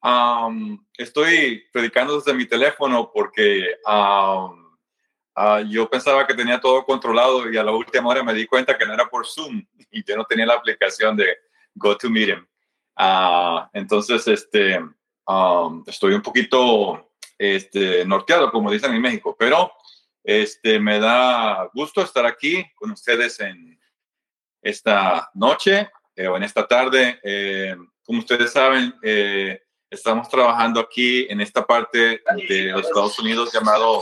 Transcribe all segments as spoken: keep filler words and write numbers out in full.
um, estoy predicando desde mi teléfono porque um, uh, yo pensaba que tenía todo controlado y a la última hora me di cuenta que no era por Zoom y yo no tenía la aplicación de GoToMeeting. Uh, entonces, este, um, estoy un poquito este, norteado, como dicen en México, pero este, me da gusto estar aquí con ustedes en esta noche eh, o en esta tarde. Eh, como ustedes saben, eh, estamos trabajando aquí en esta parte de los Estados Unidos llamado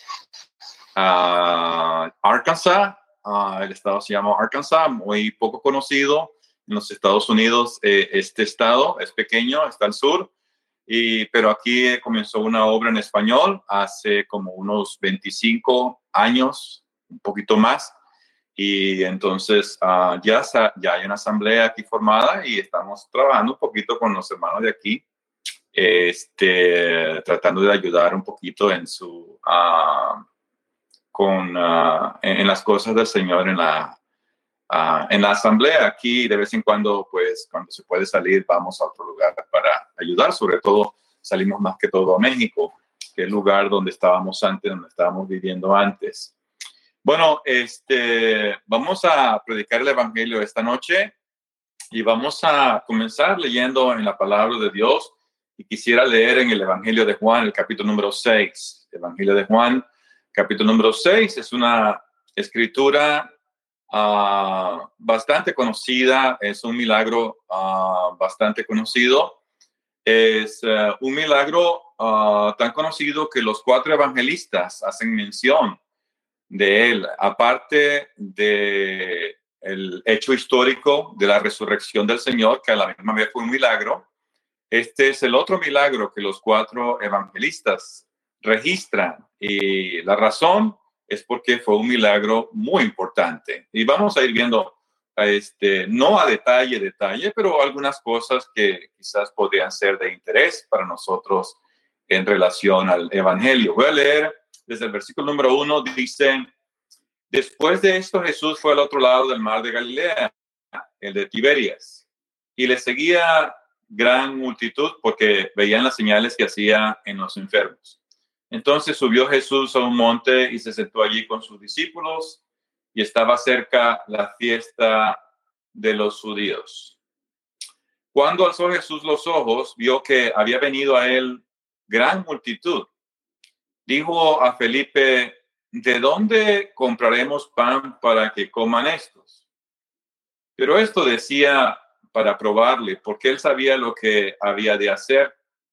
uh, Arkansas. Uh, el estado se llama Arkansas, muy poco conocido en los Estados Unidos. Eh, este estado es pequeño, está al sur, y, pero aquí comenzó una obra en español hace como unos veinticinco años, un poquito más. Y entonces uh, ya, ya hay una asamblea aquí formada y estamos trabajando un poquito con los hermanos de aquí, este, tratando de ayudar un poquito en su, uh, con, uh, en, en las cosas del Señor en la, uh, en la asamblea. Aquí de vez en cuando, pues cuando se puede salir, vamos a otro lugar para ayudar. Sobre todo salimos más que todo a México, que es el lugar donde estábamos antes, donde estábamos viviendo antes. Bueno, este, vamos a predicar el Evangelio esta noche y vamos a comenzar leyendo en la palabra de Dios. Y quisiera leer en el Evangelio de Juan, el capítulo número seis. El Evangelio de Juan, capítulo número seis, es una escritura uh, bastante conocida, es un milagro uh, bastante conocido. Es uh, un milagro uh, tan conocido que los cuatro evangelistas hacen mención de él, aparte de el hecho histórico de la resurrección del Señor, que a la misma vez fue un milagro. Este es el otro milagro que los cuatro evangelistas registran, y la razón es porque fue un milagro muy importante. Y vamos a ir viendo, este, no a detalle, detalle, pero algunas cosas que quizás podrían ser de interés para nosotros en relación al Evangelio. Voy a leer desde el versículo número uno. Dice: después de esto, Jesús fue al otro lado del mar de Galilea, el de Tiberias, y le seguía gran multitud porque veían las señales que hacía en los enfermos. Entonces subió Jesús a un monte y se sentó allí con sus discípulos, y estaba cerca la fiesta de los judíos. Cuando alzó Jesús los ojos, vio que había venido a él gran multitud. Dijo a Felipe: ¿de dónde compraremos pan para que coman estos? Pero esto decía para probarle, porque él sabía lo que había de hacer.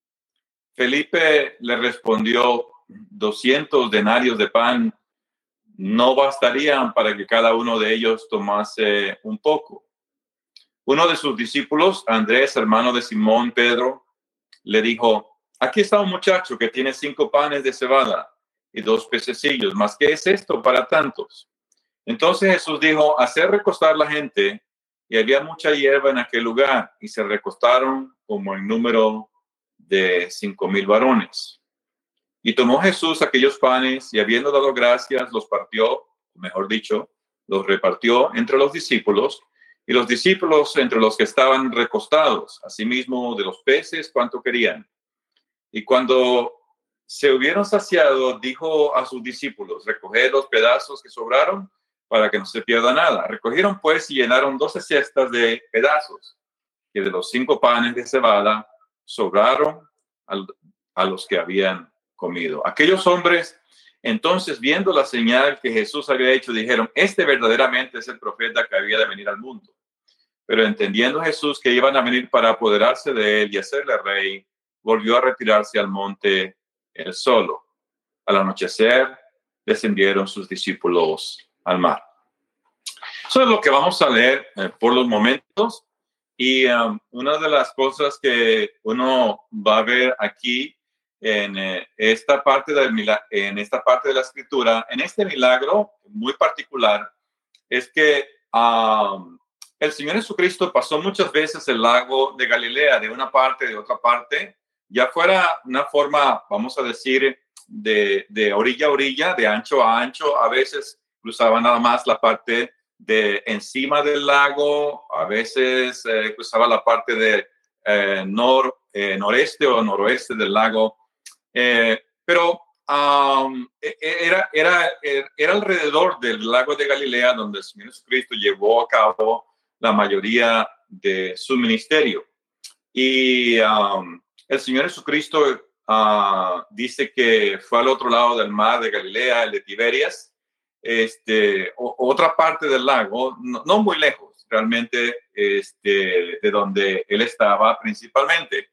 Felipe le respondió: doscientos denarios de pan no bastarían para que cada uno de ellos tomase un poco. Uno de sus discípulos, Andrés, hermano de Simón Pedro, le dijo: aquí está un muchacho que tiene cinco panes de cebada y dos pececillos, ¿mas qué es esto para tantos? Entonces Jesús dijo: hacer recostar la gente. Y había mucha hierba en aquel lugar, y se recostaron como el número de cinco mil varones. Y tomó Jesús aquellos panes, y habiendo dado gracias, los partió, mejor dicho, los repartió entre los discípulos, y los discípulos entre los que estaban recostados, asimismo de los peces cuanto querían. Y cuando se hubieron saciado, dijo a sus discípulos: recoged los pedazos que sobraron, para que no se pierda nada. Recogieron pues y llenaron doce cestas de pedazos, que de los cinco panes de cebada sobraron al, a los que habían comido. Aquellos hombres, entonces, viendo la señal que Jesús había hecho, dijeron: este verdaderamente es el profeta que había de venir al mundo. Pero entendiendo Jesús que iban a venir para apoderarse de él y hacerle rey, volvió a retirarse al monte él solo. Al anochecer, descendieron sus discípulos al mar. Eso es lo que vamos a leer eh, por los momentos. Y um, una de las cosas que uno va a ver aquí en, eh, esta parte del milagro, en esta parte de la escritura, en este milagro muy particular, es que um, el Señor Jesucristo pasó muchas veces el lago de Galilea, de una parte, de otra parte, ya fuera una forma, vamos a decir, de, de orilla a orilla, de ancho a ancho. A veces cruzaba nada más la parte de encima del lago, a veces eh, cruzaba la parte de eh, nor, eh, noreste o noroeste del lago. Eh, pero um, era, era, era alrededor del lago de Galilea donde el Señor Jesucristo llevó a cabo la mayoría de su ministerio. Y um, el Señor Jesucristo uh, dice que fue al otro lado del mar de Galilea, el de Tiberias, este, o, otra parte del lago, no, no muy lejos realmente este, de donde él estaba principalmente.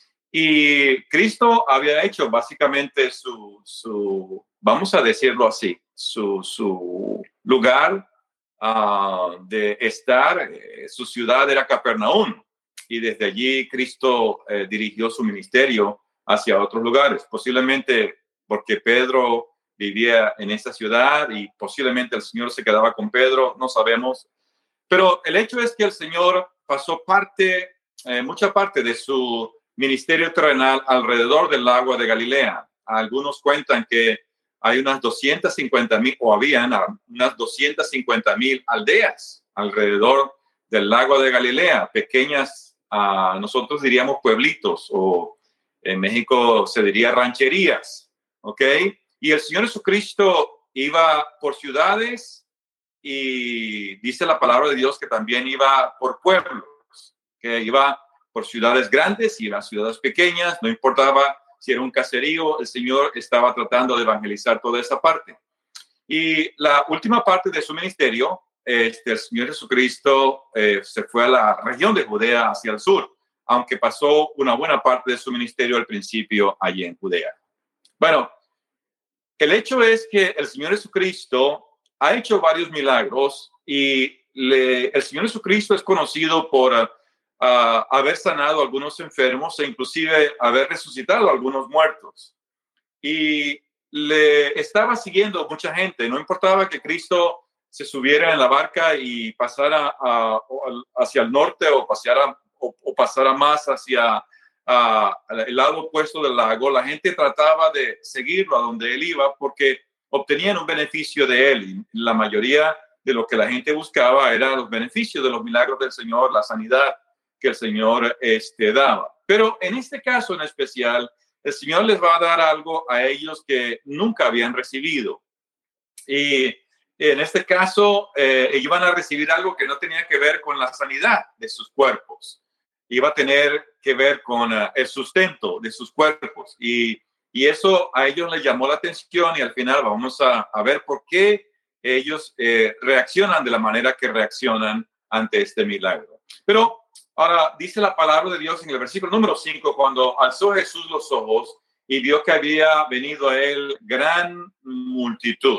Y Cristo había hecho básicamente su, su vamos a decirlo así, su, su lugar uh, de estar, eh, su ciudad era Capernaum. Y desde allí Cristo eh, dirigió su ministerio hacia otros lugares, posiblemente porque Pedro vivía en esa ciudad y posiblemente el Señor se quedaba con Pedro, no sabemos. Pero el hecho es que el Señor pasó parte, eh, mucha parte de su ministerio terrenal alrededor del lago de Galilea. Algunos cuentan que hay unas doscientas cincuenta mil, o habían unas doscientas cincuenta mil aldeas alrededor del lago de Galilea, pequeñas, uh, nosotros diríamos pueblitos, o en México se diría rancherías, ¿ok? Y el Señor Jesucristo iba por ciudades y dice la palabra de Dios que también iba por pueblos, que iba por ciudades grandes y las ciudades pequeñas, no importaba si era un caserío, el Señor estaba tratando de evangelizar toda esa parte. Y la última parte de su ministerio, este, el Señor Jesucristo eh, se fue a la región de Judea hacia el sur, aunque pasó una buena parte de su ministerio al principio allí en Judea. Bueno, el hecho es que el Señor Jesucristo ha hecho varios milagros y le, el Señor Jesucristo es conocido por uh, uh, haber sanado a algunos enfermos e inclusive haber resucitado a algunos muertos. Y le estaba siguiendo mucha gente, no importaba que Cristo se subiera en la barca y pasara a, a, hacia el norte o pasara, o, o pasara más hacia a, el lado opuesto del lago, la gente trataba de seguirlo a donde él iba porque obtenían un beneficio de él. Y la mayoría de lo que la gente buscaba era los beneficios de los milagros del Señor, la sanidad que el Señor este, daba. Pero en este caso en especial, el Señor les va a dar algo a ellos que nunca habían recibido. Y en este caso, eh, ellos iban a recibir algo que no tenía que ver con la sanidad de sus cuerpos. Iba a tener que ver con uh, el sustento de sus cuerpos. Y, y eso a ellos les llamó la atención y al final vamos a, a ver por qué ellos eh, reaccionan de la manera que reaccionan ante este milagro. Pero ahora dice la palabra de Dios en el versículo número cinco, cuando alzó Jesús los ojos y vio que había venido a él gran multitud.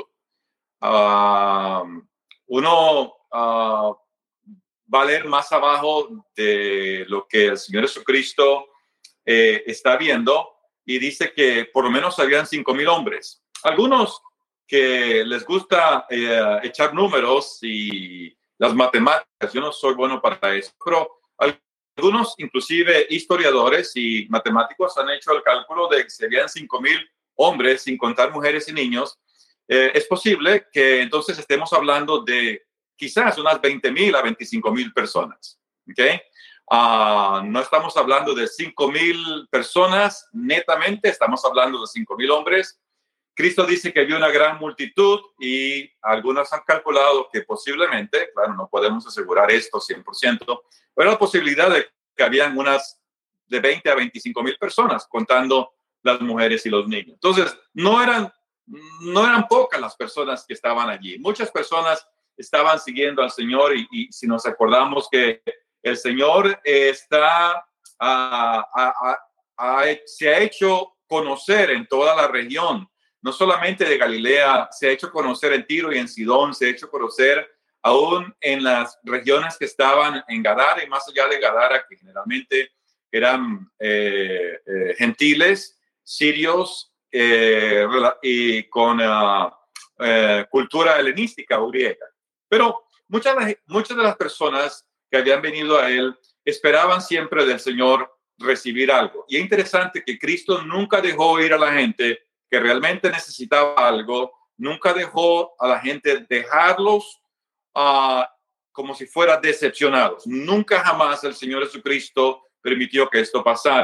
Uh, uno uh, va a leer más abajo de lo que el Señor Jesucristo eh, está viendo y dice que por lo menos habían cinco mil hombres. Algunos que les gusta eh, echar números y las matemáticas, yo no soy bueno para eso, pero algunos, inclusive historiadores y matemáticos, han hecho el cálculo de que serían cinco mil hombres, sin contar mujeres y niños. Eh, es posible que entonces estemos hablando de quizás unas veinte mil a veinticinco mil personas. ¿Okay? Uh, no estamos hablando de cinco mil personas netamente, estamos hablando de cinco mil hombres. Cristo dice que había una gran multitud y algunos han calculado que posiblemente, claro, no podemos asegurar esto cien por ciento, pero la posibilidad de que habían unas de veinte a veinticinco mil personas, contando las mujeres y los niños. Entonces, no eran, no eran pocas las personas que estaban allí. Muchas personas estaban siguiendo al Señor y, y si nos acordamos que el Señor está, uh, uh, uh, uh, se ha hecho conocer en toda la región, no solamente de Galilea, se ha hecho conocer en Tiro y en Sidón, se ha hecho conocer aún en las regiones que estaban en Gadara y más allá de Gadara, que generalmente eran eh, eh, gentiles, sirios eh, y con uh, eh, cultura helenística o griega. Pero muchas, muchas de las personas que habían venido a él esperaban siempre del Señor recibir algo. Y es interesante que Cristo nunca dejó ir a la gente que realmente necesitaba algo, nunca dejó a la gente dejarlos uh, como si fueran decepcionados. Nunca jamás el Señor Jesucristo permitió que esto pasara.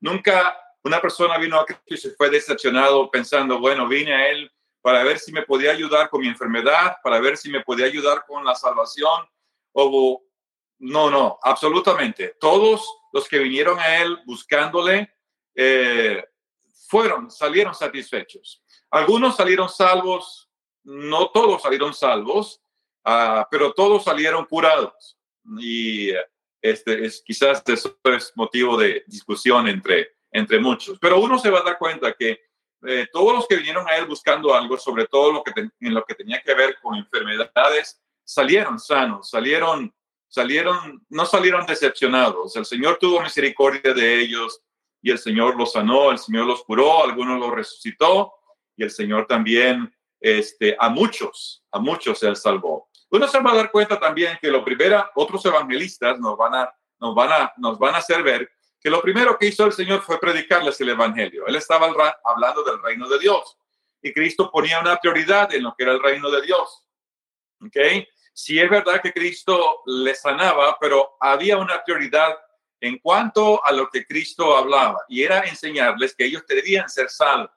Nunca una persona vino a Cristo y se fue decepcionado pensando, bueno, vine a Él para ver si me podía ayudar con mi enfermedad, para ver si me podía ayudar con la salvación. O no, no, absolutamente. Todos los que vinieron a Él buscándole eh, fueron, salieron satisfechos. Algunos salieron salvos, no todos salieron salvos, uh, pero todos salieron curados. Y este es quizás eso es motivo de discusión entre, entre muchos. Pero uno se va a dar cuenta que eh, todos los que vinieron a Él buscando algo, sobre todo lo que ten, en lo que tenía que ver con enfermedades, salieron sanos, salieron, salieron, no salieron decepcionados. El Señor tuvo misericordia de ellos y el Señor los sanó, el Señor los curó, algunos los resucitó y el Señor también este, a muchos, a muchos Él salvó. Uno se va a dar cuenta también que lo primero, otros evangelistas nos van a, nos van a, nos van a hacer ver que lo primero que hizo el Señor fue predicarles el evangelio. Él estaba hablando del reino de Dios y Cristo ponía una prioridad en lo que era el reino de Dios. ¿Ok? Sí es verdad que Cristo les sanaba, pero había una prioridad en cuanto a lo que Cristo hablaba y era enseñarles que ellos debían ser salvos.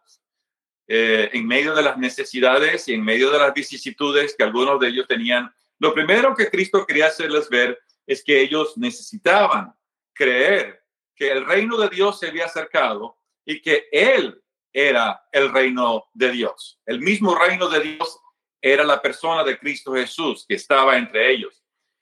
Eh, en medio de las necesidades y en medio de las vicisitudes que algunos de ellos tenían, lo primero que Cristo quería hacerles ver es que ellos necesitaban creer que el reino de Dios se había acercado y que Él era el reino de Dios. El mismo reino de Dios era la persona de Cristo Jesús que estaba entre ellos.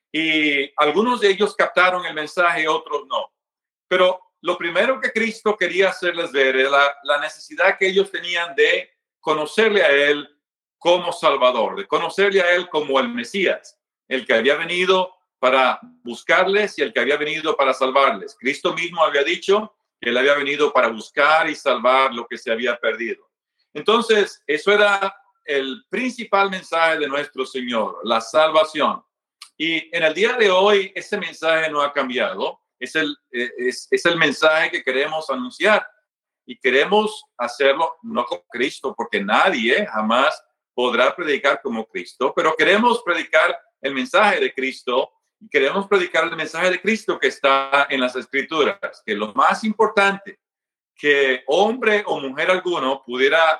Y algunos de ellos captaron el mensaje, otros no. Pero lo primero que Cristo quería hacerles ver era la, la necesidad que ellos tenían de conocerle a Él como Salvador, de conocerle a Él como el Mesías, el que había venido para buscarles y el que había venido para salvarles. Cristo mismo había dicho que Él había venido para buscar y salvar lo que se había perdido. Entonces, eso era el principal mensaje de nuestro Señor, la salvación. Y en el día de hoy, ese mensaje no ha cambiado. Es el, es, es el mensaje que queremos anunciar y queremos hacerlo no como Cristo, porque nadie jamás podrá predicar como Cristo, pero queremos predicar el mensaje de Cristo y queremos predicar el mensaje de Cristo que está en las Escrituras, que lo más importante que hombre o mujer alguno pudiera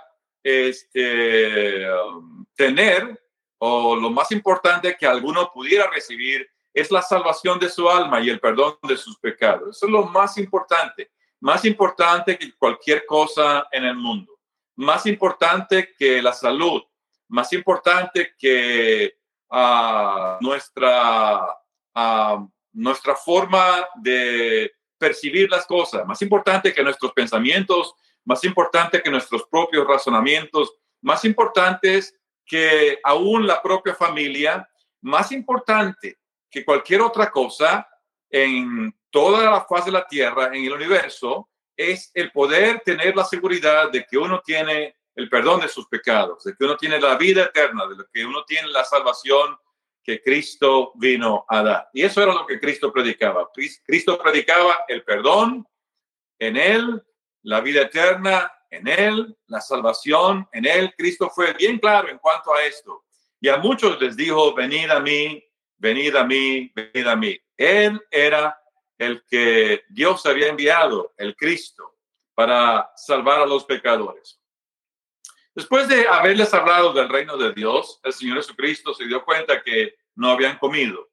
este, tener, o lo más importante que alguno pudiera recibir, es la salvación de su alma y el perdón de sus pecados. Eso es lo más importante, más importante que cualquier cosa en el mundo, más importante que la salud, más importante que uh, nuestra, uh, nuestra forma de percibir las cosas, más importante que nuestros pensamientos, más importante que nuestros propios razonamientos, más importantes que aún la propia familia, más importante que cualquier otra cosa en toda la faz de la tierra, en el universo, es el poder tener la seguridad de que uno tiene el perdón de sus pecados, de que uno tiene la vida eterna, de que uno tiene la salvación que Cristo vino a dar. Y eso era lo que Cristo predicaba. Cristo predicaba el perdón en Él, la vida eterna en Él, la salvación en Él. Cristo fue bien claro en cuanto a esto. Y a muchos les dijo, venid a mí, venid a mí, venid a mí. Él era el que Dios había enviado, el Cristo, para salvar a los pecadores. Después de haberles hablado del reino de Dios, el Señor Jesucristo se dio cuenta que no habían comido.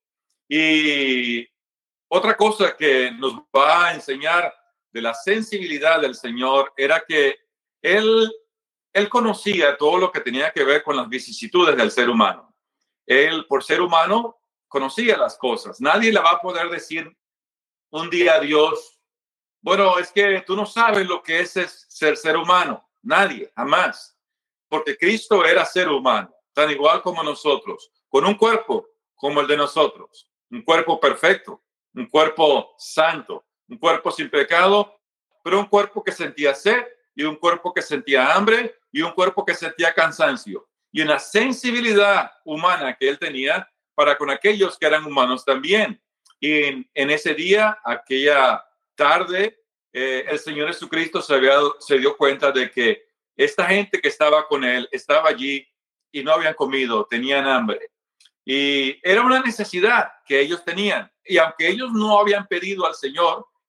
Y otra cosa que nos va a enseñar de la sensibilidad del Señor era que Él, él conocía todo lo que tenía que ver con las vicisitudes del ser humano. Él, por ser humano, conocía las cosas. Nadie le va a poder decir un día a Dios, bueno, es que tú no sabes lo que es ser ser humano. Nadie, jamás. Porque Cristo era ser humano, tan igual como nosotros, con un cuerpo como el de nosotros, un cuerpo perfecto, un cuerpo santo, un cuerpo sin pecado, pero un cuerpo que sentía sed y un cuerpo que sentía hambre y un cuerpo que sentía cansancio y una sensibilidad humana que él tenía para con aquellos que eran humanos también. Y en, en ese día, aquella tarde, eh, el Señor Jesucristo se, había, se dio cuenta de que esta gente que estaba con él estaba allí y no habían comido, tenían hambre. Y era una necesidad que ellos tenían. Y aunque ellos no habían pedido al Señor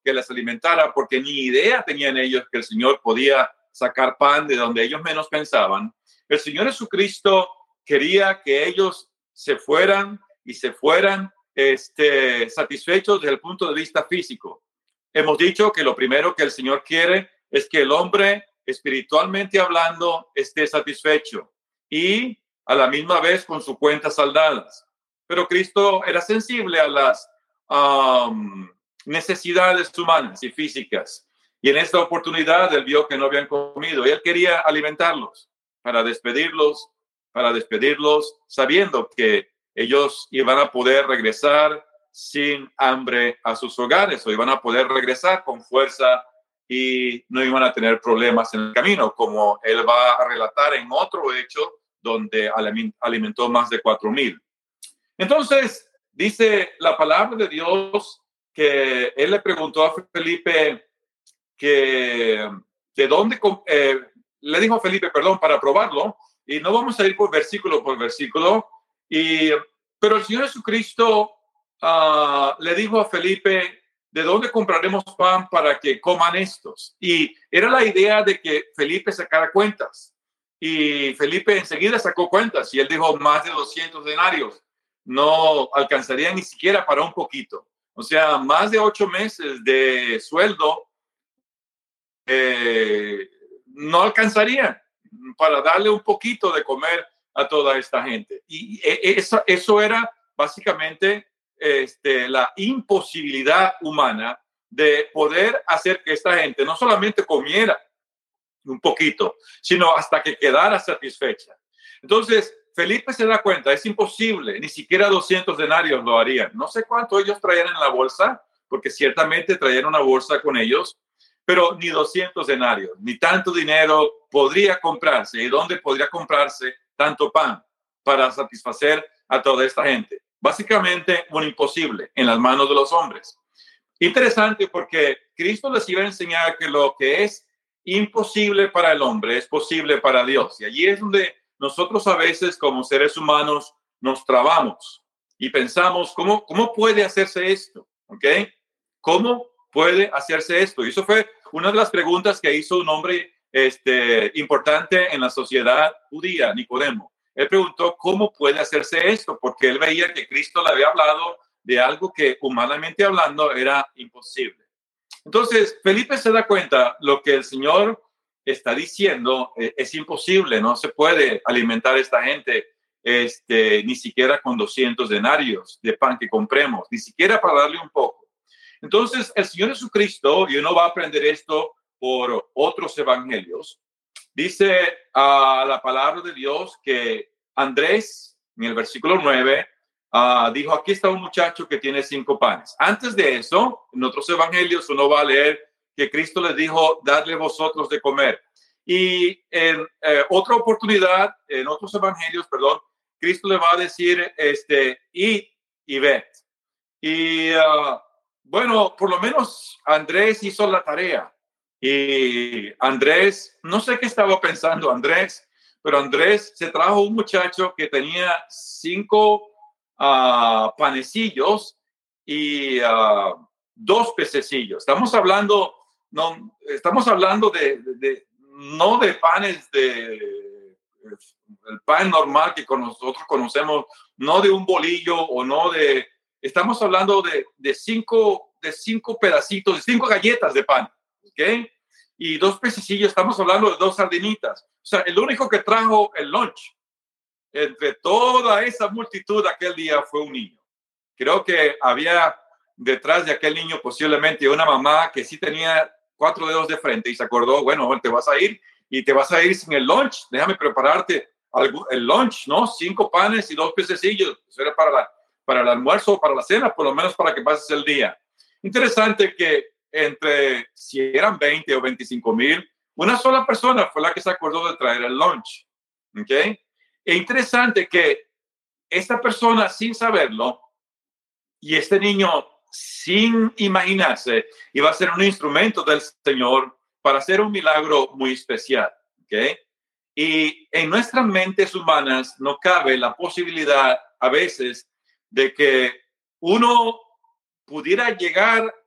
que les alimentara, porque ni idea tenían ellos que el Señor podía sacar pan de donde ellos menos pensaban. El Señor Jesucristo quería que ellos se fueran y se fueran este, satisfechos desde el punto de vista físico. Hemos dicho que lo primero que el Señor quiere es que el hombre, espiritualmente hablando, esté satisfecho y a la misma vez con sus cuentas saldadas. Pero Cristo era sensible a las um, necesidades humanas y físicas. Y en esta oportunidad él vio que no habían comido y él quería alimentarlos para despedirlos, para despedirlos, sabiendo que ellos iban a poder regresar sin hambre a sus hogares o iban a poder regresar con fuerza y no iban a tener problemas en el camino, como él va a relatar en otro hecho donde alimentó más de cuatro mil. Entonces, dice la palabra de Dios que él le preguntó a Felipe que de dónde, eh, le dijo a Felipe, perdón, para probarlo, y no vamos a ir por versículo por versículo, y, pero el Señor Jesucristo uh, le dijo a Felipe, ¿de dónde compraremos pan para que coman estos? Y era la idea de que Felipe sacara cuentas, y Felipe enseguida sacó cuentas, y él dijo, más de doscientos denarios, no alcanzaría ni siquiera para un poquito, o sea, más de ocho meses de sueldo, Eh, no alcanzarían para darle un poquito de comer a toda esta gente. Y eso, eso era básicamente este, la imposibilidad humana de poder hacer que esta gente no solamente comiera un poquito, sino hasta que quedara satisfecha. Entonces, Felipe se da cuenta, es imposible, ni siquiera doscientos denarios lo harían. No sé cuánto ellos traían en la bolsa, porque ciertamente traían una bolsa con ellos, pero ni doscientos denarios, ni tanto dinero podría comprarse. ¿Y dónde podría comprarse tanto pan para satisfacer a toda esta gente? Básicamente un imposible en las manos de los hombres. Interesante porque Cristo les iba a enseñar que lo que es imposible para el hombre es posible para Dios. Y allí es donde nosotros a veces como seres humanos nos trabamos y pensamos, ¿cómo, cómo puede hacerse esto? ¿Ok? ¿Cómo puede hacerse esto? Y eso fue una de las preguntas que hizo un hombre este, importante en la sociedad judía, Nicodemo. Él preguntó cómo puede hacerse esto, porque él veía que Cristo le había hablado de algo que humanamente hablando era imposible. Entonces, Felipe se da cuenta lo que el Señor está diciendo eh, es imposible, no se puede alimentar a esta gente este, ni siquiera con doscientos denarios de pan que compremos, ni siquiera para darle un poco. Entonces, el Señor Jesucristo, y uno va a aprender esto por otros evangelios, dice a uh, la palabra de Dios que Andrés, en el versículo nueve, uh, dijo, aquí está un muchacho que tiene cinco panes. Antes de eso, en otros evangelios uno va a leer que Cristo les dijo, dadle vosotros de comer. Y en eh, otra oportunidad, en otros evangelios, perdón, Cristo le va a decir, este, id y ved. Y uh, bueno, por lo menos Andrés hizo la tarea. Y Andrés, no sé qué estaba pensando Andrés, pero Andrés se trajo un muchacho que tenía cinco uh, panecillos y uh, dos pececillos. Estamos hablando, no, estamos hablando de, de, de no de panes de el pan normal que con nosotros conocemos, no de un bolillo o no de, estamos hablando de, de cinco, de cinco pedacitos, de cinco galletas de pan, ¿ok? Y dos pececillos, estamos hablando de dos sardinitas. O sea, el único que trajo el lunch entre toda esa multitud aquel día fue un niño. Creo que había detrás de aquel niño posiblemente una mamá que sí tenía cuatro dedos de frente y se acordó, bueno, te vas a ir y te vas a ir sin el lunch, déjame prepararte algo, el lunch, ¿no? Cinco panes y dos pececillos. Eso era para, la, para el almuerzo o para la cena, por lo menos para que pases el día. Interesante que entre, si eran veinte o veinticinco mil, una sola persona fue la que se acordó de traer el lunch. ¿Ok? E interesante que esta persona, sin saberlo, y este niño, sin imaginarse, iba a ser un instrumento del Señor para hacer un milagro muy especial. ¿Ok? Y en nuestras mentes humanas no cabe la posibilidad a veces de que uno pudiera llegar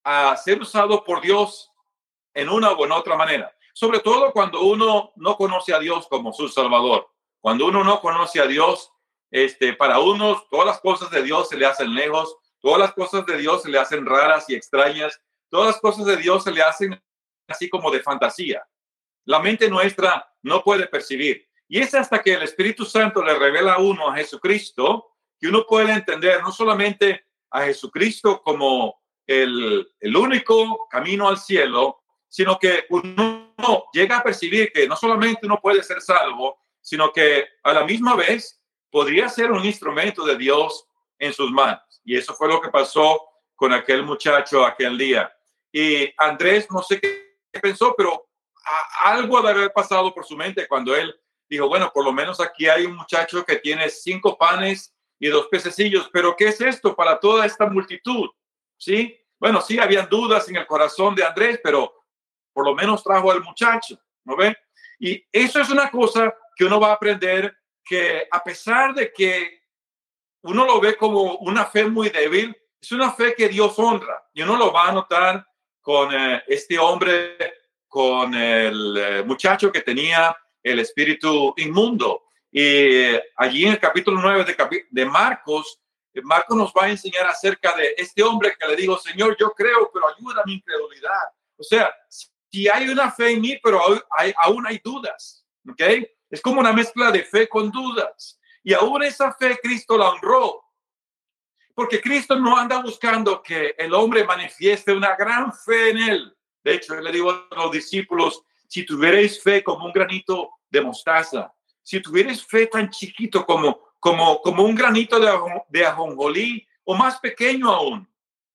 a ser usado por Dios en una u en otra manera. Sobre todo cuando uno no conoce a Dios como su Salvador. Cuando uno no conoce a Dios, este, para unos todas las cosas de Dios se le hacen lejos, todas las cosas de Dios se le hacen raras y extrañas, todas las cosas de Dios se le hacen así como de fantasía. La mente nuestra no puede percibir. Y es hasta que el Espíritu Santo le revela a uno a Jesucristo que uno puede entender no solamente a Jesucristo como el, el único camino al cielo, sino que uno llega a percibir que no solamente uno puede ser salvo, sino que a la misma vez podría ser un instrumento de Dios en sus manos. Y eso fue lo que pasó con aquel muchacho aquel día. Y Andrés, no sé qué pensó, pero a, algo debe haber pasado por su mente cuando él dijo, bueno, por lo menos aquí hay un muchacho que tiene cinco panes y dos pececillos, pero ¿qué es esto para toda esta multitud? ¿Sí? Bueno, sí, habían dudas en el corazón de Andrés, pero por lo menos trajo al muchacho, ¿no ve? Y eso es una cosa que uno va a aprender, que a pesar de que uno lo ve como una fe muy débil, es una fe que Dios honra. Y uno lo va a notar con eh, este hombre, con el eh, muchacho que tenía el espíritu inmundo. Y eh, allí en el capítulo nueve de, capi- de Marcos, eh, Marcos nos va a enseñar acerca de este hombre que le dijo, Señor, yo creo, pero ayuda a mi incredulidad. O sea, si hay una fe en mí, pero hay, aún hay dudas, ¿ok? Es como una mezcla de fe con dudas. Y aún esa fe Cristo la honró. Porque Cristo no anda buscando que el hombre manifieste una gran fe en él. De hecho, él le dijo a los discípulos, si tuvierais fe como un granito de mostaza, si tuvierais fe tan chiquito como, como, como un granito de, de ajonjolí o más pequeño aún.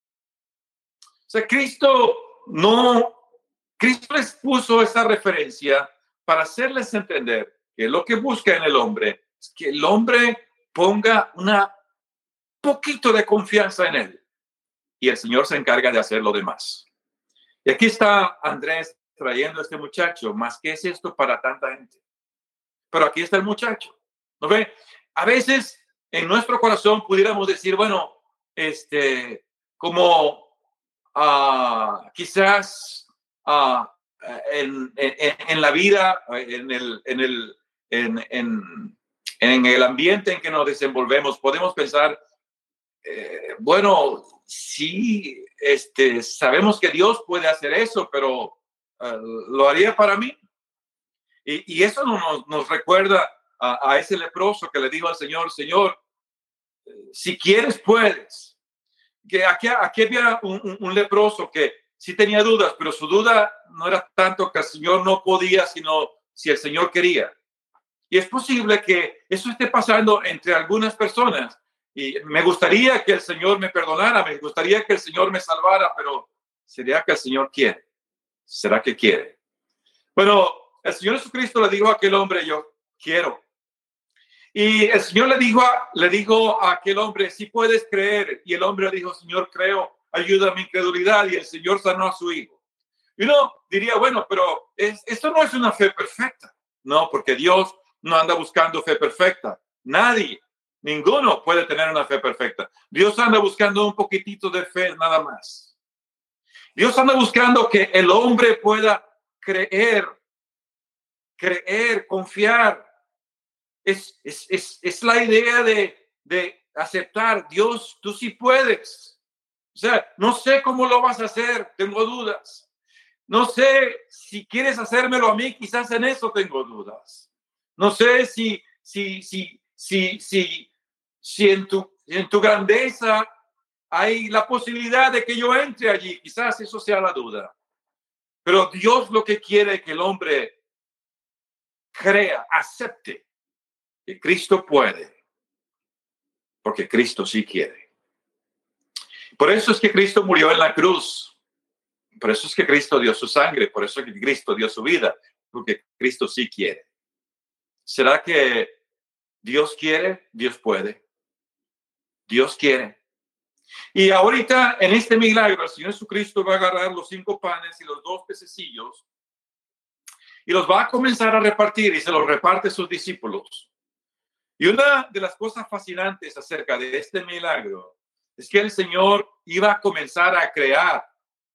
O sea, Cristo no, Cristo les puso esa referencia para hacerles entender que lo que busca en el hombre es que el hombre ponga una poquito de confianza en él y el Señor se encarga de hacer lo demás. Y aquí está Andrés trayendo a este muchacho, más que es esto para tanta gente. Pero aquí está el muchacho, ¿no ve? A veces en nuestro corazón pudiéramos decir, bueno, este, como uh, quizás uh, en, en, en la vida, en el, en, el, en, en, en el ambiente en que nos desenvolvemos, podemos pensar, Eh, bueno, sí, este, sabemos que Dios puede hacer eso, pero uh, lo haría para mí. Y, y eso nos, nos recuerda a, a ese leproso que le dijo al Señor, Señor, si quieres, puedes. Que aquí, aquí había un, un, un leproso que sí tenía dudas, pero su duda no era tanto que el Señor no podía, sino si el Señor quería. Y es posible que eso esté pasando entre algunas personas. Y me gustaría que el Señor me perdonara, me gustaría que el Señor me salvara, pero ¿sería que el Señor quiere? ¿Será que quiere? Bueno, el Señor Jesucristo le dijo a aquel hombre, yo quiero. Y el Señor le dijo a, le dijo a aquel hombre, si puedes creer. Y el hombre dijo, Señor, creo, ayuda a mi incredulidad. Y el Señor sanó a su hijo. Y uno diría, bueno, pero es, esto no es una fe perfecta. No, porque Dios no anda buscando fe perfecta. Nadie, ninguno puede tener una fe perfecta. Dios anda buscando un poquitito de fe nada más. Dios anda buscando que el hombre pueda creer, creer, confiar. Es, es, es, es la idea de, de aceptar, Dios, tú sí puedes. O sea, no sé cómo lo vas a hacer, tengo dudas. No sé si quieres hacérmelo a mí, quizás en eso tengo dudas. No sé si, si, si, si, si, si en tu, en tu grandeza hay la posibilidad de que yo entre allí. Quizás eso sea la duda. Pero Dios lo que quiere es que el hombre crea, acepte que Cristo puede, porque Cristo sí quiere. Por eso es que Cristo murió en la cruz. Por eso es que Cristo dio su sangre. Por eso es que Cristo dio su vida, porque Cristo sí quiere. ¿Será que Dios quiere? Dios puede. Dios quiere. Y ahorita en este milagro, el Señor Jesucristo va a agarrar los cinco panes y los dos pececillos y los va a comenzar a repartir y se los reparte a sus discípulos. Y una de las cosas fascinantes acerca de este milagro es que el Señor iba a comenzar a crear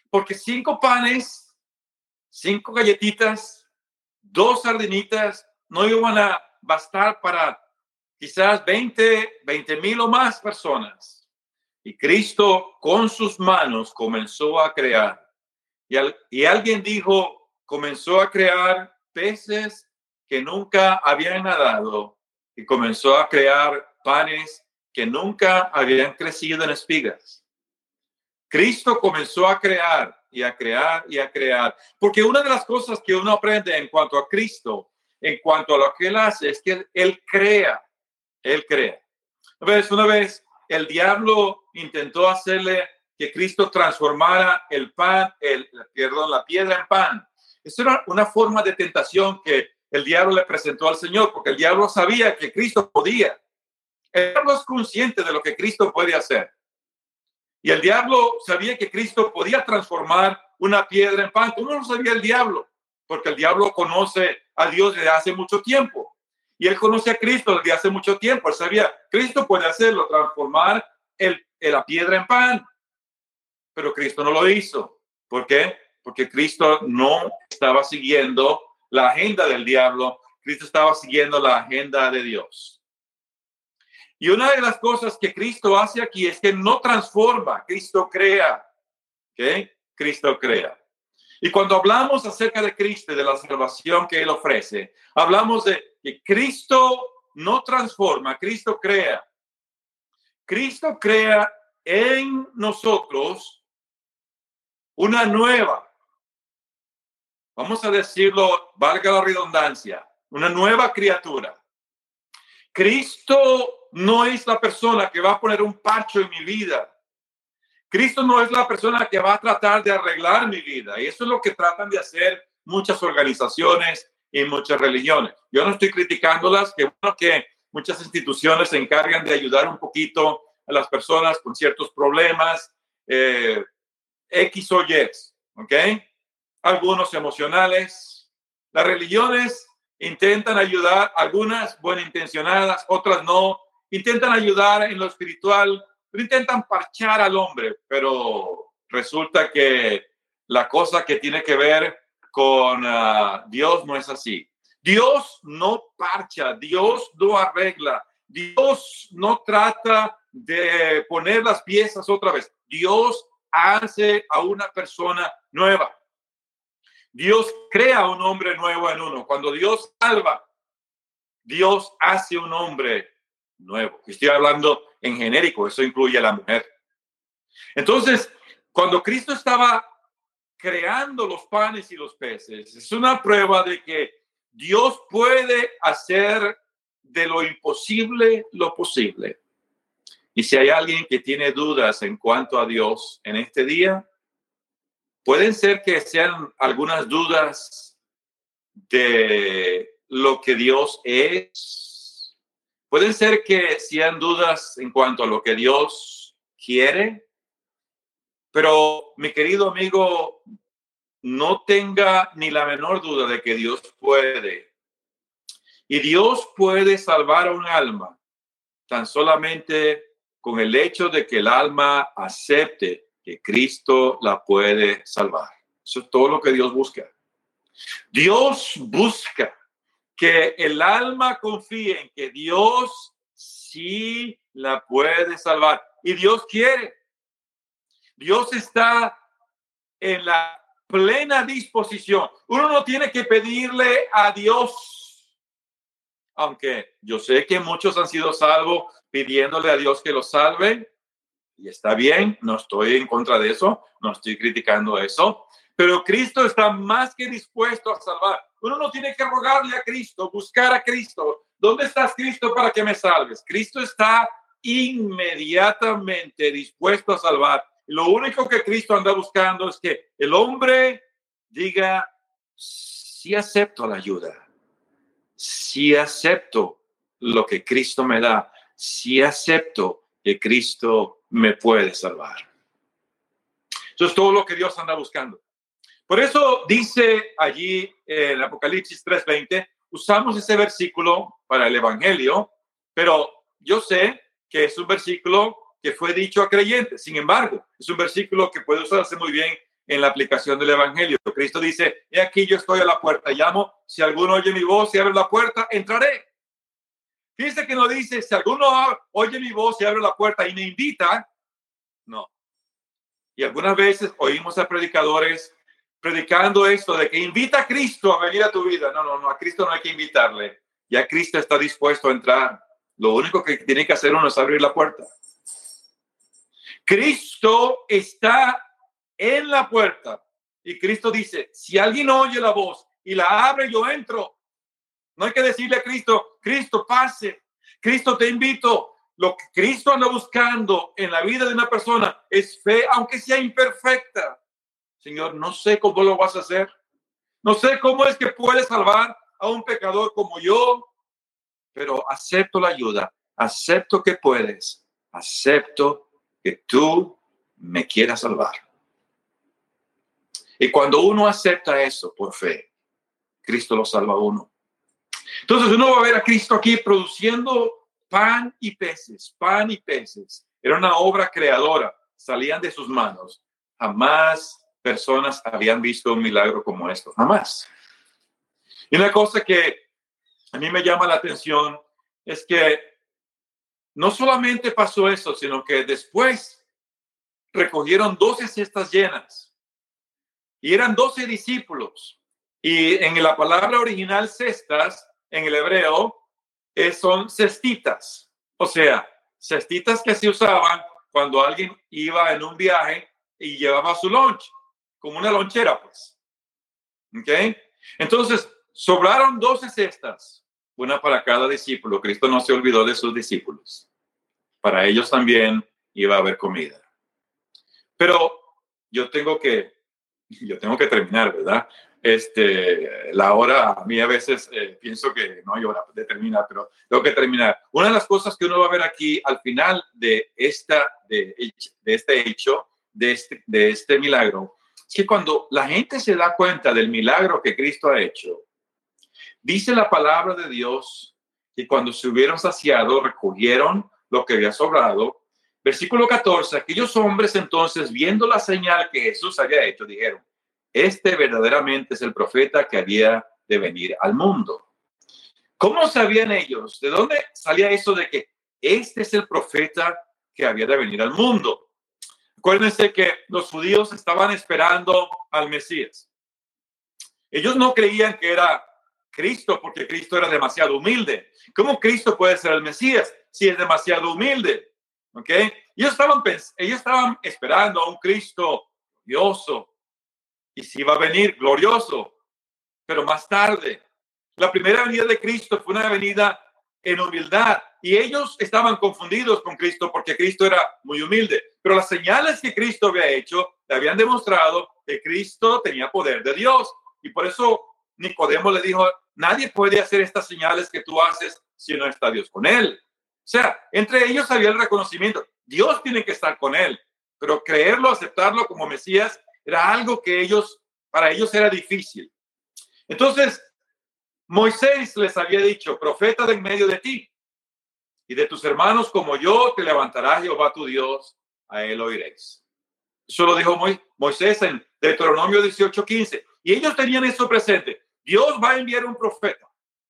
Porque cinco panes, cinco galletitas, dos sardinitas no iban a bastar para quizás veinte, veinte mil o más personas. Y Cristo con sus manos comenzó a crear. Y, al, y alguien dijo, comenzó a crear peces que nunca habían nadado y comenzó a crear panes que nunca habían crecido en espigas. Cristo comenzó a crear y a crear y a crear. Porque una de las cosas que uno aprende en cuanto a Cristo, en cuanto a lo que Él hace, es que Él crea. Él crea. Una vez, una vez el diablo intentó hacerle que Cristo transformara el pan, el, perdón, la piedra en pan. Eso era una forma de tentación que el diablo le presentó al Señor, porque el diablo sabía que Cristo podía. El diablo es consciente de lo que Cristo puede hacer. Y el diablo sabía que Cristo podía transformar una piedra en pan. ¿Cómo lo sabía el diablo? Porque el diablo conoce a Dios desde hace mucho tiempo. Y él conoce a Cristo desde hace mucho tiempo. Él sabía, Cristo puede hacerlo, transformar el, la piedra en pan. Pero Cristo no lo hizo. ¿Por qué? Porque Cristo no estaba siguiendo la agenda del diablo. Cristo estaba siguiendo la agenda de Dios. Y una de las cosas que Cristo hace aquí es que no transforma, Cristo crea. ¿Ok? Cristo crea. Y cuando hablamos acerca de Cristo y de la salvación que Él ofrece, hablamos de que Cristo no transforma, Cristo crea. Cristo crea en nosotros una nueva, vamos a decirlo, valga la redundancia, una nueva criatura. Cristo no es la persona que va a poner un parche en mi vida. Cristo no es la persona que va a tratar de arreglar mi vida. Y eso es lo que tratan de hacer muchas organizaciones y muchas religiones. Yo no estoy criticándolas, que bueno que muchas instituciones se encargan de ayudar un poquito a las personas con ciertos problemas, eh, X o Y, ¿ok? Algunos emocionales. Las religiones intentan ayudar, algunas buenas intencionadas, otras no. Intentan ayudar en lo espiritual, pero intentan parchar al hombre, pero resulta que la cosa que tiene que ver con uh, Dios no es así. Dios no parcha, Dios no arregla, Dios no trata de poner las piezas otra vez. Dios hace a una persona nueva. Dios crea un hombre nuevo en uno. Cuando Dios salva, Dios hace un hombre nuevo. Estoy hablando en genérico, eso incluye a la mujer. Entonces, cuando Cristo estaba creando los panes y los peces, es una prueba de que Dios puede hacer de lo imposible lo posible. Y si hay alguien que tiene dudas en cuanto a Dios en este día, pueden ser que sean algunas dudas de lo que Dios es. Pueden ser que sean dudas en cuanto a lo que Dios quiere. Pero, mi querido amigo, no tenga ni la menor duda de que Dios puede. Y Dios puede salvar a un alma tan solamente con el hecho de que el alma acepte que Cristo la puede salvar. Eso es todo lo que Dios busca. Dios busca que el alma confíe en que Dios sí la puede salvar. Y Dios quiere. Dios está en la plena disposición. Uno no tiene que pedirle a Dios, aunque yo sé que muchos han sido salvos pidiéndole a Dios que los salve, y está bien, no estoy en contra de eso, no estoy criticando eso, pero Cristo está más que dispuesto a salvar. Uno no tiene que rogarle a Cristo, buscar a Cristo. ¿Dónde estás, Cristo, para que me salves? Cristo está inmediatamente dispuesto a salvar. Lo único que Cristo anda buscando es que el hombre diga, sí acepto la ayuda, sí acepto lo que Cristo me da, sí acepto que Cristo me puede salvar. Eso es todo lo que Dios anda buscando. Por eso dice allí en Apocalipsis tres veinte, usamos ese versículo para el Evangelio, pero yo sé que es un versículo que fue dicho a creyentes. Sin embargo, es un versículo que puede usarse muy bien en la aplicación del evangelio. Cristo dice, he aquí yo estoy a la puerta, llamo, si alguno oye mi voz y abre la puerta, entraré. Fíjense que no dice, si alguno oye mi voz y abre la puerta y me invita, no. Y algunas veces oímos a predicadores predicando esto de que invita a Cristo a venir a tu vida. No, no, no, a Cristo no hay que invitarle. Ya Cristo está dispuesto a entrar. Lo único que tiene que hacer uno es abrir la puerta. Cristo está en la puerta. Y Cristo dice, si alguien oye la voz y la abre, yo entro. No hay que decirle a Cristo, Cristo, pase. Cristo, te invito. Lo que Cristo anda buscando en la vida de una persona es fe, aunque sea imperfecta. Señor, no sé cómo lo vas a hacer. No sé cómo es que puedes salvar a un pecador como yo, pero acepto la ayuda. Acepto que puedes. Acepto que tú me quieras salvar. Y cuando uno acepta eso por fe, Cristo lo salva a uno. Entonces uno va a ver a Cristo aquí produciendo pan y peces, pan y peces. Era una obra creadora, salían de sus manos. Jamás personas habían visto un milagro como esto, jamás. Y una cosa que a mí me llama la atención es que no solamente pasó eso, sino que después recogieron doce cestas llenas y eran doce discípulos. Y en la palabra original cestas, en el hebreo, eh, son cestitas. O sea, cestitas que se usaban cuando alguien iba en un viaje y llevaba su lunch, como una lonchera, pues. ¿Ok? Entonces, sobraron doce cestas, una para cada discípulo. Cristo no se olvidó de sus discípulos. Para ellos también iba a haber comida. Pero yo tengo que, yo tengo que terminar, ¿verdad? Este, la hora, a mí a veces eh, pienso que no hay hora de terminar, pero tengo que terminar. Una de las cosas que uno va a ver aquí al final de, esta, de, de este hecho, de este, de este milagro, es que cuando la gente se da cuenta del milagro que Cristo ha hecho, dice la palabra de Dios que cuando se hubieron saciado, recogieron lo que había sobrado. Versículo catorce, aquellos hombres entonces, viendo la señal que Jesús había hecho, dijeron, este verdaderamente es el profeta que había de venir al mundo. ¿Cómo sabían ellos? ¿De dónde salía eso de que este es el profeta que había de venir al mundo? Acuérdense que los judíos estaban esperando al Mesías. Ellos no creían que era Cristo porque Cristo era demasiado humilde. ¿Cómo Cristo puede ser el Mesías si es demasiado humilde? ¿Ok? Ellos estaban, ellos estaban esperando a un Cristo glorioso. Y sí va a venir glorioso, pero más tarde. La primera venida de Cristo fue una venida en humildad y ellos estaban confundidos con Cristo porque Cristo era muy humilde. Pero las señales que Cristo había hecho le habían demostrado que Cristo tenía poder de Dios. Y por eso Nicodemo le dijo, nadie puede hacer estas señales que tú haces si no está Dios con él. O sea, entre ellos había el reconocimiento. Dios tiene que estar con él, pero creerlo, aceptarlo como Mesías, era algo que ellos, para ellos era difícil. Entonces, Moisés les había dicho, profeta de en medio de ti y de tus hermanos como yo te levantará Jehová tu Dios, a él oiréis. Eso lo dijo Moisés en Deuteronomio dieciocho quince. Y ellos tenían eso presente. Dios va a enviar un profeta.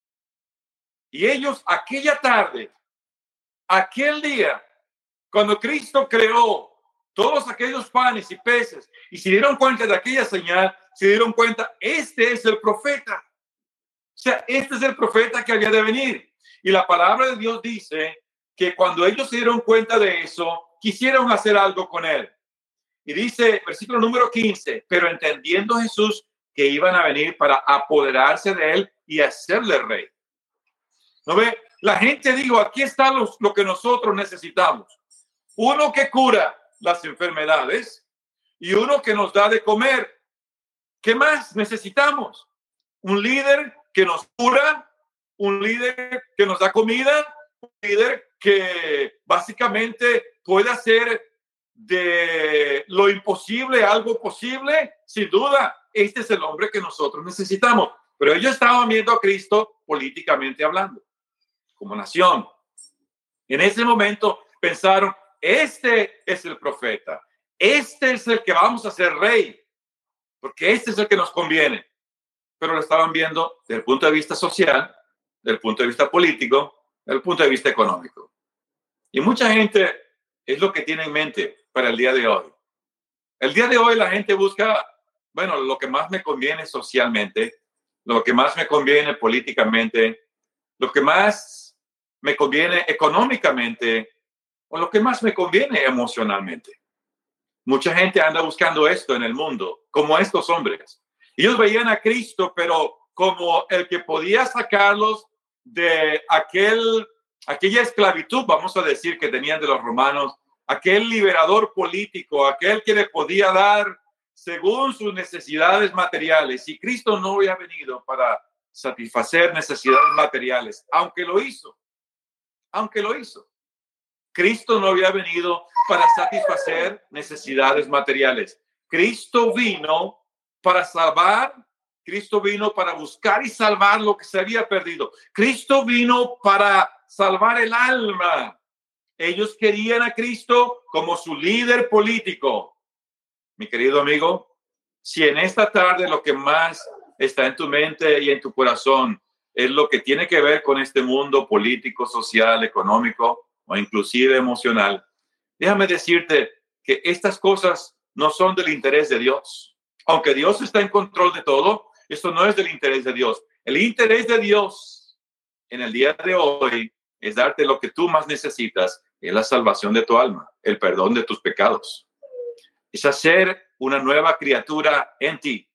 Y ellos aquella tarde, aquel día, cuando Cristo creó todos aquellos panes y peces y se dieron cuenta de aquella señal, se dieron cuenta, este es el profeta. O sea, este es el profeta que había de venir. Y la palabra de Dios dice que cuando ellos se dieron cuenta de eso, quisieron hacer algo con él. Y dice, versículo número quince, pero entendiendo Jesús que iban a venir para apoderarse de él y hacerle rey. ¿No ve? La gente dijo, aquí está los, lo que nosotros necesitamos. Uno que cura las enfermedades y uno que nos da de comer. ¿Qué más necesitamos? Un líder que nos cura, un líder que nos da comida, un líder que básicamente puede hacer de lo imposible algo posible. Sin duda, este es el hombre que nosotros necesitamos. Pero ellos estaban viendo a Cristo políticamente hablando, como nación. En ese momento pensaron, este es el profeta, este es el que vamos a hacer rey. porque este es el que nos conviene. Pero lo estaban viendo desde el punto de vista social, desde el punto de vista político, desde el punto de vista económico. Y mucha gente es lo que tiene en mente para el día de hoy. El día de hoy la gente busca, bueno, lo que más me conviene socialmente, lo que más me conviene políticamente, lo que más me conviene económicamente o lo que más me conviene emocionalmente. Mucha gente anda buscando esto en el mundo, como estos hombres. Ellos veían a Cristo, pero como el que podía sacarlos de aquel, aquella esclavitud, vamos a decir, que tenían de los romanos, aquel liberador político, aquel que le podía dar según sus necesidades materiales. Y Cristo no había venido para satisfacer necesidades materiales, aunque lo hizo, aunque lo hizo. Cristo no había venido para satisfacer necesidades materiales. Cristo vino para salvar, Cristo vino para buscar y salvar lo que se había perdido. Cristo vino para salvar el alma. Ellos querían a Cristo como su líder político. Mi querido amigo, si en esta tarde lo que más está en tu mente y en tu corazón es lo que tiene que ver con este mundo político, social, económico o inclusive emocional, déjame decirte que estas cosas no son del interés de Dios. Aunque Dios está en control de todo, esto no es del interés de Dios. El interés de Dios en el día de hoy es darte lo que tú más necesitas, es la salvación de tu alma, el perdón de tus pecados. Es hacer una nueva criatura en ti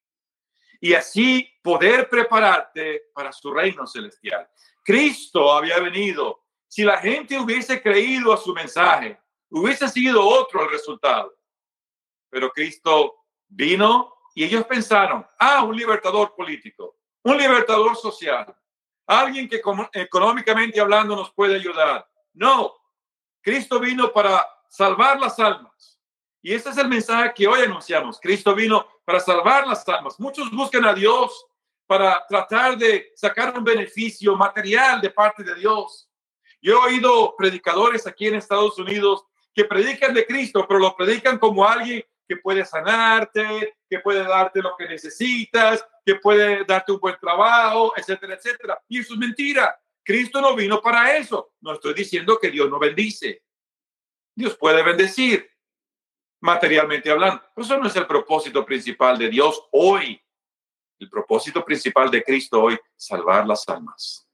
y así poder prepararte para su reino celestial. Cristo había venido. Si la gente hubiese creído a su mensaje, hubiese sido otro el resultado. Pero Cristo vino y ellos pensaron, ah, un libertador político, un libertador social, alguien que económicamente hablando nos puede ayudar. No, Cristo vino para salvar las almas. Y ese es el mensaje que hoy anunciamos. Cristo vino para salvar las almas. Muchos buscan a Dios para tratar de sacar un beneficio material de parte de Dios. Yo he oído predicadores aquí en Estados Unidos que predican de Cristo, pero lo predican como alguien que puede sanarte, que puede darte lo que necesitas, que puede darte un buen trabajo, etcétera, etcétera. Y eso es mentira. Cristo no vino para eso. No estoy diciendo que Dios no bendice. Dios puede bendecir, materialmente hablando. Pero eso no es el propósito principal de Dios hoy. El propósito principal de Cristo hoy, salvar las almas,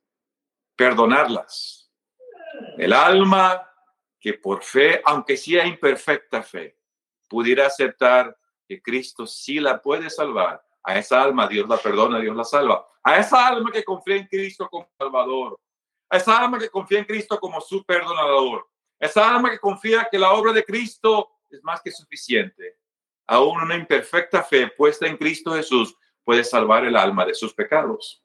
perdonarlas. El alma que por fe, aunque sea imperfecta fe, pudiera aceptar que Cristo sí la puede salvar. A esa alma Dios la perdona, Dios la salva. A esa alma que confía en Cristo como Salvador. A esa alma que confía en Cristo como su perdonador. A esa alma que confía que la obra de Cristo es más que suficiente. Aún una imperfecta fe puesta en Cristo Jesús puede salvar el alma de sus pecados.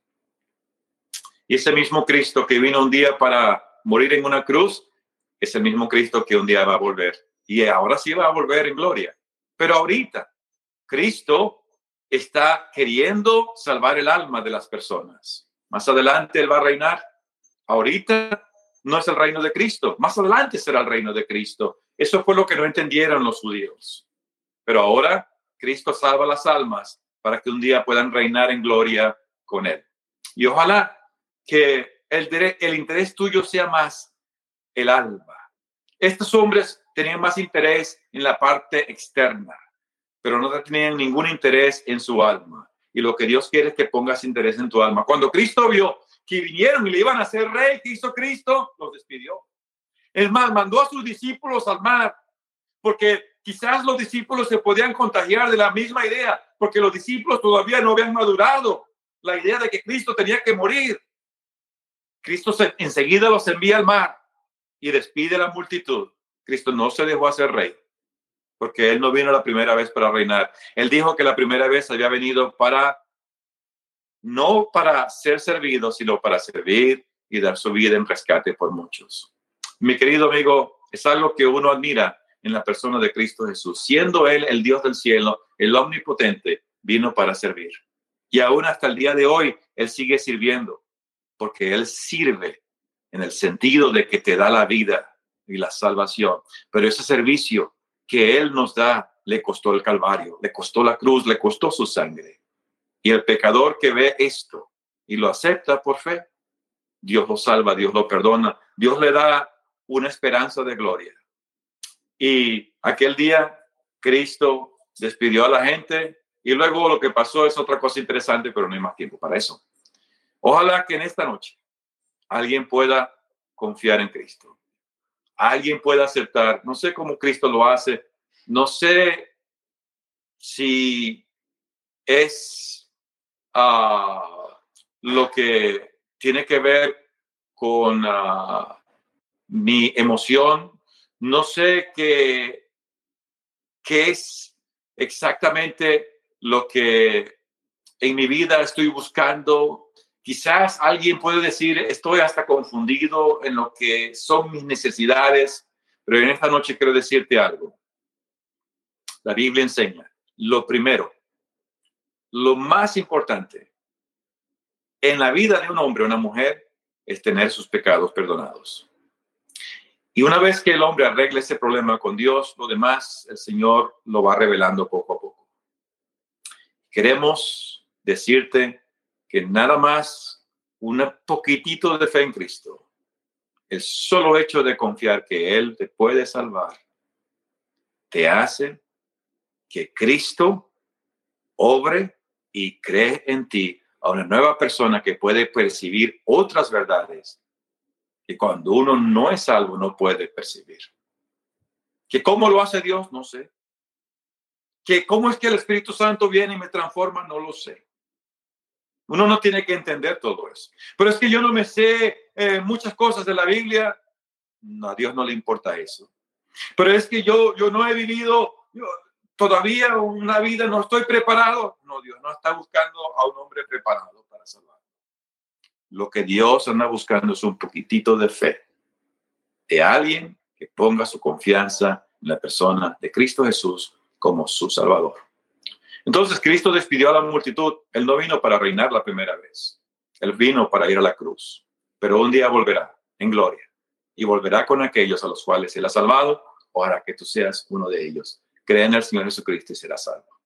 Y ese mismo Cristo que vino un día para morir en una cruz, es el mismo Cristo que un día va a volver. Y ahora sí va a volver en gloria. Pero ahorita, Cristo está queriendo salvar el alma de las personas. Más adelante Él va a reinar. Ahorita no es el reino de Cristo. Más adelante será el reino de Cristo. Eso fue lo que no entendieron los judíos. Pero ahora Cristo salva las almas para que un día puedan reinar en gloria con Él. Y ojalá que el, el interés tuyo sea más el alma. Estos hombres tenían más interés en la parte externa, pero no tenían ningún interés en su alma. Y lo que Dios quiere es que pongas interés en tu alma. Cuando Cristo vio que vinieron y le iban a hacer rey, ¿qué hizo Cristo? Los despidió. Es más, mandó a sus discípulos al mar, porque quizás los discípulos se podían contagiar de la misma idea, porque los discípulos todavía no habían madurado la idea de que Cristo tenía que morir. Cristo se, enseguida los envía al mar y despide a la multitud. Cristo no se dejó hacer rey, porque Él no vino la primera vez para reinar. Él dijo que la primera vez había venido para, no para ser servido, sino para servir y dar su vida en rescate por muchos. Mi querido amigo, es algo que uno admira en la persona de Cristo Jesús. Siendo Él el Dios del cielo, el omnipotente, vino para servir. Y aún hasta el día de hoy, Él sigue sirviendo, porque Él sirve en el sentido de que te da la vida y la salvación. Pero ese servicio que Él nos da le costó el Calvario, le costó la cruz, le costó su sangre. Y el pecador que ve esto y lo acepta por fe, Dios lo salva, Dios lo perdona, Dios le da una esperanza de gloria. Y aquel día Cristo despidió a la gente y luego lo que pasó es otra cosa interesante, pero no hay más tiempo para eso. Ojalá que en esta noche alguien pueda confiar en Cristo. Alguien pueda aceptar, no sé cómo Cristo lo hace, no sé si es uh, lo que tiene que ver con uh, mi emoción, no sé qué, qué es exactamente lo que en mi vida estoy buscando. Quizás alguien puede decir, estoy hasta confundido en lo que son mis necesidades, pero en esta noche quiero decirte algo. La Biblia enseña, lo primero, lo más importante en la vida de un hombre o una mujer es tener sus pecados perdonados. Y una vez que el hombre arregle ese problema con Dios, lo demás el Señor lo va revelando poco a poco. Queremos decirte que nada más un poquitito de fe en Cristo, el solo hecho de confiar que Él te puede salvar, te hace que Cristo obre y cree en ti a una nueva persona que puede percibir otras verdades que cuando uno no es salvo no puede percibir. ¿Que cómo lo hace Dios? No sé. ¿Que cómo es que el Espíritu Santo viene y me transforma? No lo sé. Uno no tiene que entender todo eso. Pero es que yo no me sé eh, muchas cosas de la Biblia. No, a Dios no le importa eso. Pero es que yo, yo no he vivido yo, todavía una vida, no estoy preparado. No, Dios no está buscando a un hombre preparado para salvar. Lo que Dios anda buscando es un poquitito de fe de alguien que ponga su confianza en la persona de Cristo Jesús como su Salvador. Entonces Cristo despidió a la multitud. Él no vino para reinar la primera vez. Él vino para ir a la cruz. Pero un día volverá en gloria y volverá con aquellos a los cuales Él ha salvado. Ojalá que tú seas uno de ellos. Cree en el Señor Jesucristo y serás salvo.